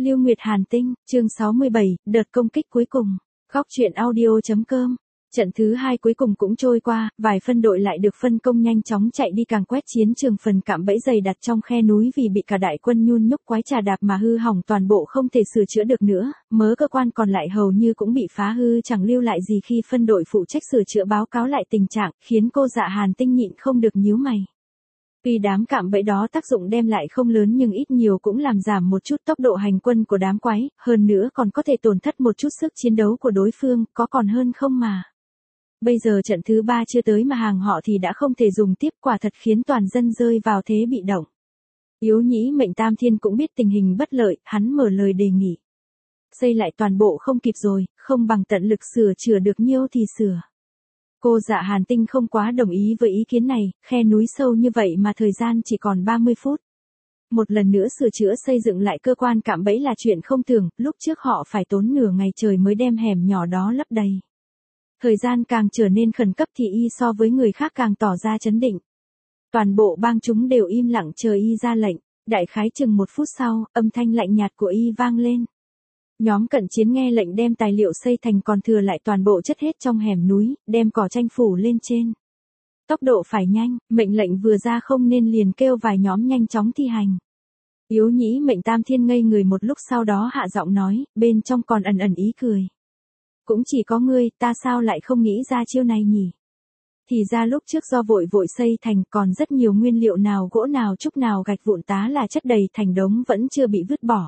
Lưu Nguyệt Hàn Tinh, chương 67, đợt công kích cuối cùng. Góc truyện audio.com. Trận thứ 2 cuối cùng cũng trôi qua, vài phân đội lại được phân công nhanh chóng chạy đi càng quét chiến trường phần cạm bẫy dày đặt trong khe núi vì bị cả đại quân nhun nhúc quái trà đạp mà hư hỏng toàn bộ không thể sửa chữa được nữa, mớ cơ quan còn lại hầu như cũng bị phá hư chẳng lưu lại gì khi phân đội phụ trách sửa chữa báo cáo lại tình trạng, khiến cô Dạ Hàn Tinh nhịn không được nhíu mày. Tuy đám cạm bẫy đó tác dụng đem lại không lớn nhưng ít nhiều cũng làm giảm một chút tốc độ hành quân của đám quái, hơn nữa còn có thể tổn thất một chút sức chiến đấu của đối phương, có còn hơn không mà. Bây giờ trận thứ 3 chưa tới mà hàng họ thì đã không thể dùng tiếp, quả thật khiến toàn dân rơi vào thế bị động. Yếu Nhĩ Mệnh Tam Thiên cũng biết tình hình bất lợi, hắn mở lời đề nghị. Xây lại toàn bộ không kịp rồi, không bằng tận lực sửa chữa được nhiêu thì sửa. Cô Dạ Hàn Tinh không quá đồng ý với ý kiến này, khe núi sâu như vậy mà thời gian chỉ còn 30 phút. Một lần nữa sửa chữa xây dựng lại cơ quan cạm bẫy là chuyện không thường, lúc trước họ phải tốn nửa ngày trời mới đem hẻm nhỏ đó lấp đầy. Thời gian càng trở nên khẩn cấp thì y so với người khác càng tỏ ra trấn định. Toàn bộ bang chúng đều im lặng chờ y ra lệnh, đại khái chừng 1 phút sau, âm thanh lạnh nhạt của y vang lên. Nhóm cận chiến nghe lệnh đem tài liệu xây thành còn thừa lại toàn bộ chất hết trong hẻm núi, đem cỏ tranh phủ lên trên. Tốc độ phải nhanh, mệnh lệnh vừa ra không nên liền kêu vài nhóm nhanh chóng thi hành. Yếu Nhĩ Mệnh Tam Thiên ngây người một lúc sau đó hạ giọng nói, bên trong còn ẩn ẩn ý cười. Cũng chỉ có ngươi, ta sao lại không nghĩ ra chiêu này nhỉ? Thì ra lúc trước do vội vội xây thành còn rất nhiều nguyên liệu nào gỗ nào trúc nào gạch vụn tá là chất đầy thành đống vẫn chưa bị vứt bỏ.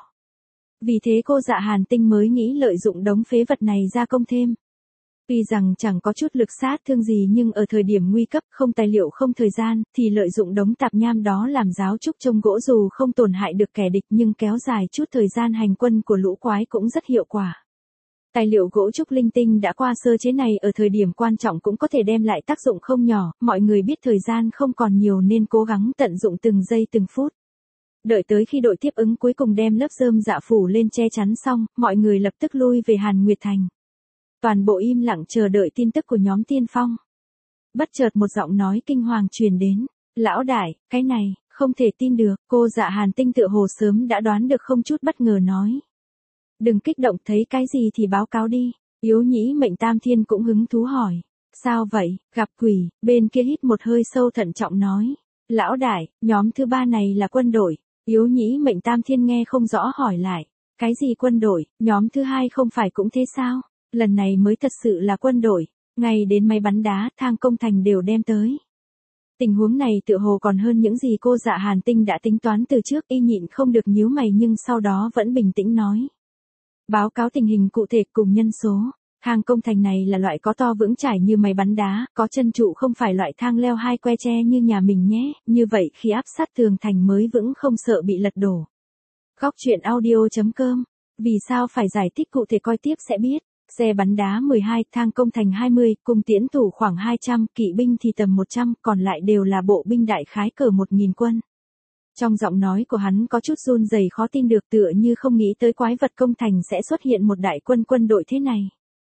Vì thế cô Dạ Hàn Tinh mới nghĩ lợi dụng đống phế vật này gia công thêm. Tuy rằng chẳng có chút lực sát thương gì nhưng ở thời điểm nguy cấp không tài liệu không thời gian thì lợi dụng đống tạp nham đó làm giáo trúc trông gỗ dù không tổn hại được kẻ địch nhưng kéo dài chút thời gian hành quân của lũ quái cũng rất hiệu quả. Tài liệu gỗ trúc linh tinh đã qua sơ chế này ở thời điểm quan trọng cũng có thể đem lại tác dụng không nhỏ, mọi người biết thời gian không còn nhiều nên cố gắng tận dụng từng giây từng phút. Đợi tới khi đội tiếp ứng cuối cùng đem lớp rơm dạ phủ lên che chắn xong, mọi người lập tức lui về Hàn Nguyệt Thành. Toàn bộ im lặng chờ đợi tin tức của nhóm tiên phong. Bất chợt một giọng nói kinh hoàng truyền đến. Lão đại, cái này, không thể tin được, cô Dạ Hàn Tinh tựa hồ sớm đã đoán được không chút bất ngờ nói. Đừng kích động, thấy cái gì thì báo cáo đi. Yếu Nhĩ Mệnh Tam Thiên cũng hứng thú hỏi. Sao vậy, gặp quỷ, bên kia hít một hơi sâu thận trọng nói. Lão đại, nhóm thứ 3 này là quân đội. Yếu Nhĩ Mệnh Tam Thiên nghe không rõ hỏi lại. Cái gì quân đội, nhóm thứ 2 không phải cũng thế sao? Lần này mới thật sự là quân đội. Ngay đến máy bắn đá, thang công thành đều đem tới. Tình huống này tựa hồ còn hơn những gì cô Dạ Hàn Tinh đã tính toán từ trước, y nhịn không được nhíu mày nhưng sau đó vẫn bình tĩnh nói. Báo cáo tình hình cụ thể cùng nhân số. Thang công thành này là loại có to vững chãi như máy bắn đá, có chân trụ không phải loại thang leo 2 que tre như nhà mình nhé, như vậy khi áp sát tường thành mới vững không sợ bị lật đổ. Góc truyện audio.com. Vì sao phải giải thích cụ thể coi tiếp sẽ biết. Xe bắn đá 12, thang công thành 20, cung tiễn thủ khoảng 200, kỵ binh thì tầm 100, còn lại đều là bộ binh đại khái cỡ 1000 quân. Trong giọng nói của hắn có chút run rẩy khó tin được tựa như không nghĩ tới quái vật công thành sẽ xuất hiện một đại quân đội thế này.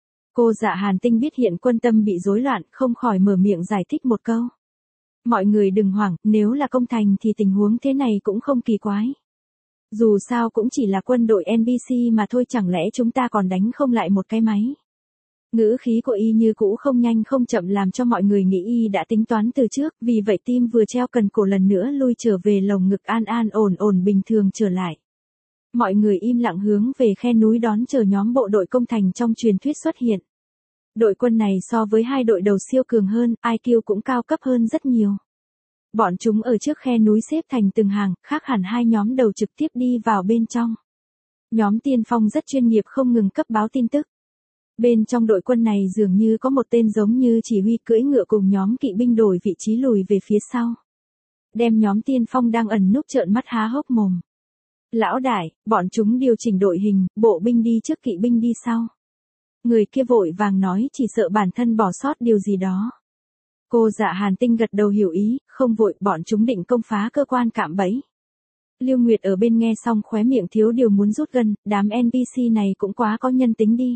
Cô Dạ Hàn Tinh biết hiện quân tâm bị rối loạn, không khỏi mở miệng giải thích một câu. Mọi người đừng hoảng, nếu là công thành thì tình huống thế này cũng không kỳ quái. Dù sao cũng chỉ là quân đội NPC mà thôi, chẳng lẽ chúng ta còn đánh không lại một cái máy. Ngữ khí của y như cũ không nhanh không chậm làm cho mọi người nghĩ y đã tính toán từ trước, vì vậy tim vừa treo cần cổ lần nữa lui trở về lồng ngực an ổn bình thường trở lại. Mọi người im lặng hướng về khe núi đón chờ nhóm bộ đội công thành trong truyền thuyết xuất hiện. Đội quân này so với 2 đội đầu siêu cường hơn, IQ cũng cao cấp hơn rất nhiều. Bọn chúng ở trước khe núi xếp thành từng hàng, khác hẳn 2 nhóm đầu trực tiếp đi vào bên trong. Nhóm tiên phong rất chuyên nghiệp không ngừng cấp báo tin tức. Bên trong đội quân này dường như có một tên giống như chỉ huy cưỡi ngựa cùng nhóm kỵ binh đổi vị trí lùi về phía sau. Đem nhóm tiên phong đang ẩn núp trợn mắt há hốc mồm. Lão đại, bọn chúng điều chỉnh đội hình, bộ binh đi trước kỵ binh đi sau. Người kia vội vàng nói chỉ sợ bản thân bỏ sót điều gì đó. Cô Dạ Hàn Tinh gật đầu hiểu ý, không vội, bọn chúng định công phá cơ quan cạm bẫy. Lưu Nguyệt ở bên nghe xong khóe miệng thiếu điều muốn rút gân, đám NPC này cũng quá có nhân tính đi.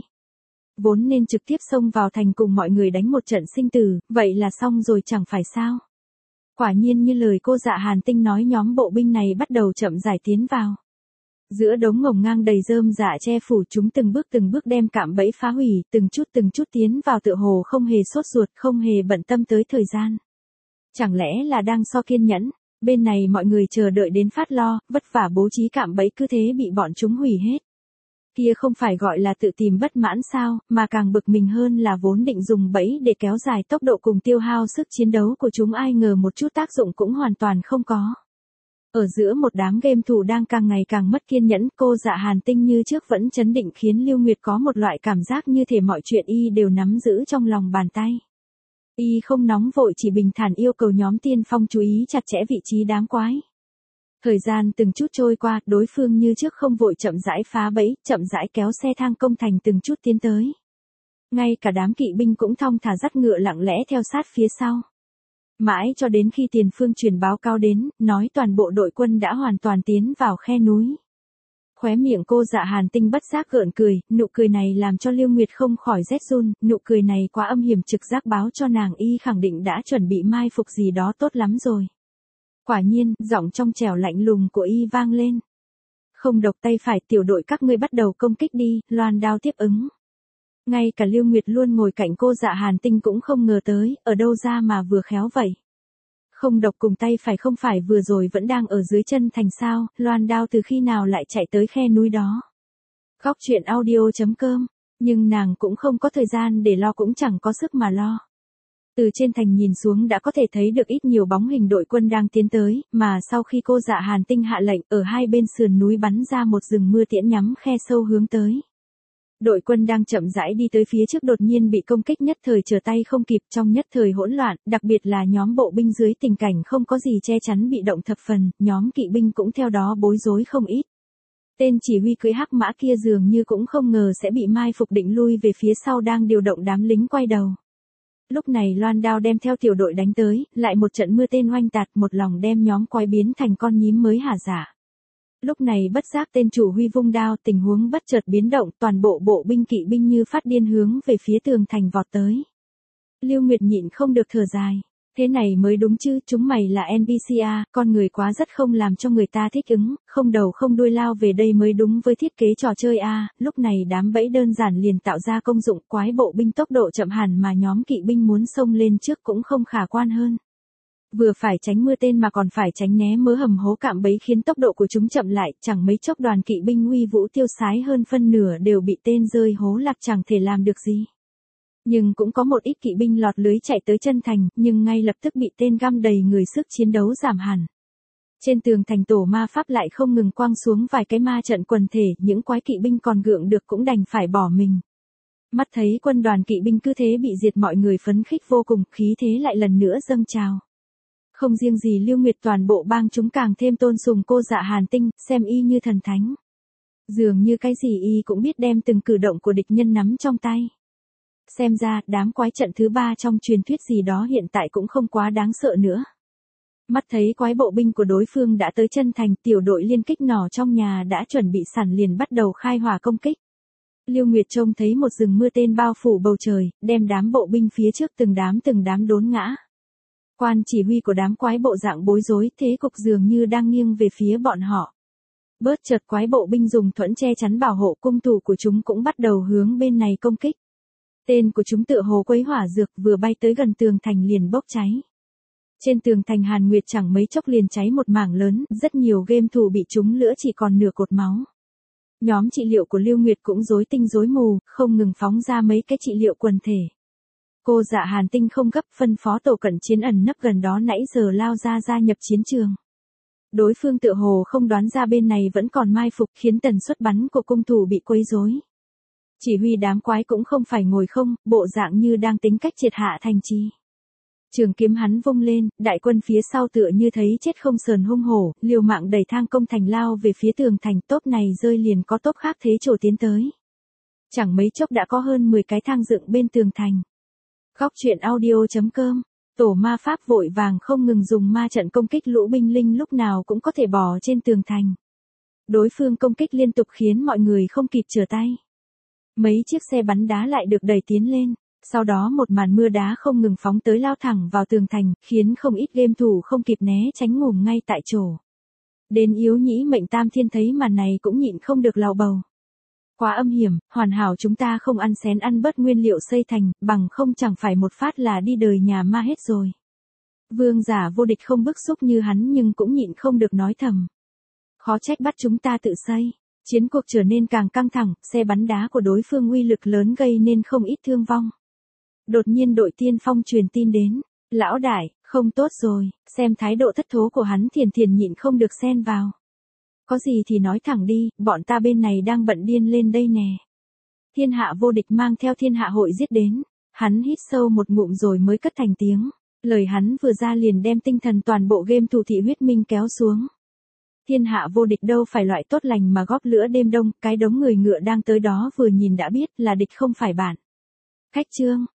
Vốn nên trực tiếp xông vào thành cùng mọi người đánh một trận sinh tử, vậy là xong rồi chẳng phải sao. Quả nhiên như lời cô Dạ Hàn Tinh nói, nhóm bộ binh này bắt đầu chậm rãi tiến vào. Giữa đống ngổn ngang đầy rơm rạ che phủ, chúng từng bước đem cạm bẫy phá hủy, từng chút tiến vào, tựa hồ không hề sốt ruột, không hề bận tâm tới thời gian. Chẳng lẽ là đang so kiên nhẫn? Bên này mọi người chờ đợi đến phát lo, vất vả bố trí cạm bẫy cứ thế bị bọn chúng hủy hết. Kia không phải gọi là tự tìm bất mãn sao, mà càng bực mình hơn là vốn định dùng bẫy để kéo dài tốc độ cùng tiêu hao sức chiến đấu của chúng, ai ngờ một chút tác dụng cũng hoàn toàn không có. Ở giữa một đám game thủ đang càng ngày càng mất kiên nhẫn, cô Dạ Hàn Tinh như trước vẫn trấn định, khiến Lưu Nguyệt có một loại cảm giác như thể mọi chuyện y đều nắm giữ trong lòng bàn tay. Y không nóng vội, chỉ bình thản yêu cầu nhóm tiên phong chú ý chặt chẽ vị trí đám quái. Thời gian từng chút trôi qua, đối phương như trước không vội, chậm rãi phá bẫy, chậm rãi kéo xe thang công thành, từng chút tiến tới. Ngay cả đám kỵ binh cũng thong thả dắt ngựa lặng lẽ theo sát phía sau. Mãi cho đến khi tiền phương truyền báo cáo đến, nói toàn bộ đội quân đã hoàn toàn tiến vào khe núi. Khóe miệng cô Dạ Hàn Tinh bất giác gượng cười, nụ cười này làm cho Lưu Nguyệt không khỏi rét run, nụ cười này quá âm hiểm, trực giác báo cho nàng y khẳng định đã chuẩn bị mai phục gì đó tốt lắm rồi. Quả nhiên, giọng trong trẻo lạnh lùng của y vang lên. Không độc tay phải, tiểu đội các ngươi bắt đầu công kích đi, loan đao tiếp ứng. Ngay cả Lưu Nguyệt luôn ngồi cạnh cô Dạ Hàn Tinh cũng không ngờ tới, ở đâu ra mà vừa khéo vậy. Không độc cùng tay phải không phải vừa rồi vẫn đang ở dưới chân thành sao, loan đao từ khi nào lại chạy tới khe núi đó. Góc truyện audio.com, nhưng nàng cũng không có thời gian để lo, cũng chẳng có sức mà lo. Từ trên thành nhìn xuống đã có thể thấy được ít nhiều bóng hình đội quân đang tiến tới, mà sau khi cô Dạ Hàn Tinh hạ lệnh, ở hai bên sườn núi bắn ra một rừng mưa tiễn nhắm khe sâu hướng tới. Đội quân đang chậm rãi đi tới phía trước đột nhiên bị công kích, nhất thời trở tay không kịp, trong nhất thời hỗn loạn, đặc biệt là nhóm bộ binh dưới tình cảnh không có gì che chắn bị động thập phần, nhóm kỵ binh cũng theo đó bối rối không ít. Tên chỉ huy cưỡi hắc mã kia dường như cũng không ngờ sẽ bị mai phục, định lui về phía sau, đang điều động đám lính quay đầu. Lúc này loan đao đem theo tiểu đội đánh tới, lại một trận mưa tên oanh tạc, một lòng đem nhóm quái biến thành con nhím mới hả dạ. Lúc này bất giác tên chủ huy vung đao, tình huống bất chợt biến động, toàn bộ bộ binh kỵ binh như phát điên hướng về phía tường thành vọt tới. Lưu Nguyệt nhịn không được thở dài. Thế này mới đúng chứ, chúng mày là NPC à, con người quá rất không làm cho người ta thích ứng, không đầu không đuôi lao về đây mới đúng với thiết kế trò chơi à. Lúc này đám bẫy đơn giản liền tạo ra công dụng, quái bộ binh tốc độ chậm hẳn mà nhóm kỵ binh muốn xông lên trước cũng không khả quan hơn. Vừa phải tránh mưa tên mà còn phải tránh né mớ hầm hố cạm bẫy, khiến tốc độ của chúng chậm lại, chẳng mấy chốc đoàn kỵ binh uy vũ tiêu sái hơn phân nửa đều bị tên rơi hố lạc, chẳng thể làm được gì. Nhưng cũng có một ít kỵ binh lọt lưới chạy tới chân thành, nhưng ngay lập tức bị tên găm đầy người, sức chiến đấu giảm hẳn. Trên tường thành tổ ma pháp lại không ngừng quăng xuống vài cái ma trận quần thể, những quái kỵ binh còn gượng được cũng đành phải bỏ mình. Mắt thấy quân đoàn kỵ binh cứ thế bị diệt, mọi người phấn khích vô cùng, khí thế lại lần nữa dâng trào. Không riêng gì Lưu Nguyệt, toàn bộ bang chúng càng thêm tôn sùng cô Dạ Hàn Tinh, xem y như thần thánh. Dường như cái gì y cũng biết đem từng cử động của địch nhân nắm trong tay. Xem ra, đám quái trận thứ 3 trong truyền thuyết gì đó hiện tại cũng không quá đáng sợ nữa. Mắt thấy quái bộ binh của đối phương đã tới chân thành, tiểu đội liên kích nỏ trong nhà đã chuẩn bị sẵn liền bắt đầu khai hỏa công kích. Lưu Nguyệt trông thấy một rừng mưa tên bao phủ bầu trời, đem đám bộ binh phía trước từng đám đốn ngã. Quan chỉ huy của đám quái bộ dạng bối rối, thế cục dường như đang nghiêng về phía bọn họ. Bớt chợt quái bộ binh dùng thuẫn che chắn bảo hộ, cung thủ của chúng cũng bắt đầu hướng bên này công kích. Tên của chúng tựa hồ quấy hỏa dược, vừa bay tới gần tường thành liền bốc cháy. Trên tường thành Hàn Nguyệt chẳng mấy chốc liền cháy một mảng lớn, rất nhiều game thủ bị trúng lửa chỉ còn nửa cột máu. Nhóm trị liệu của Lưu Nguyệt cũng rối tinh rối mù, không ngừng phóng ra mấy cái trị liệu quần thể. Cô Dạ Hàn Tinh không gấp, phân phó tổ cận chiến ẩn nấp gần đó nãy giờ lao ra gia nhập chiến trường. Đối phương tựa hồ không đoán ra bên này vẫn còn mai phục, khiến tần suất bắn của cung thủ bị quấy rối. Chỉ huy đám quái cũng không phải ngồi không, bộ dạng như đang tính cách triệt hạ thành trì. Trường kiếm hắn vung lên, đại quân phía sau tựa như thấy chết không sờn hung hổ, liều mạng đẩy thang công thành lao về phía tường thành, tốp này rơi liền có tốp khác thế trổ tiến tới. Chẳng mấy chốc đã có hơn 10 cái thang dựng bên tường thành. Góc truyện audio.com, tổ ma pháp vội vàng không ngừng dùng ma trận công kích lũ binh linh lúc nào cũng có thể bò trên tường thành. Đối phương công kích liên tục khiến mọi người không kịp trở tay. Mấy chiếc xe bắn đá lại được đẩy tiến lên, sau đó một màn mưa đá không ngừng phóng tới lao thẳng vào tường thành, khiến không ít game thủ không kịp né tránh ngủm ngay tại chỗ. Đến Yếu Nhĩ Mệnh Tam Thiên thấy màn này cũng nhịn không được lào bầu. Quá âm hiểm, hoàn hảo chúng ta không ăn xén ăn bớt nguyên liệu xây thành, bằng không chẳng phải một phát là đi đời nhà ma hết rồi. Vương Giả Vô Địch không bức xúc như hắn nhưng cũng nhịn không được nói thầm. Khó trách bắt chúng ta tự xây. Chiến cuộc trở nên càng căng thẳng, xe bắn đá của đối phương uy lực lớn gây nên không ít thương vong. Đột nhiên đội tiên phong truyền tin đến. Lão đại, không tốt rồi, xem thái độ thất thố của hắn Thiền Thiền nhịn không được xen vào. Có gì thì nói thẳng đi, bọn ta bên này đang bận điên lên đây nè. Thiên Hạ Vô Địch mang theo Thiên Hạ Hội giết đến. Hắn hít sâu một ngụm rồi mới cất thành tiếng. Lời hắn vừa ra liền đem tinh thần toàn bộ game Thủ Thị Huyết Minh kéo xuống. Thiên Hạ Vô Địch đâu phải loại tốt lành mà góp lửa đêm đông, cái đống người ngựa đang tới đó vừa nhìn đã biết là địch không phải bạn. Khách trương,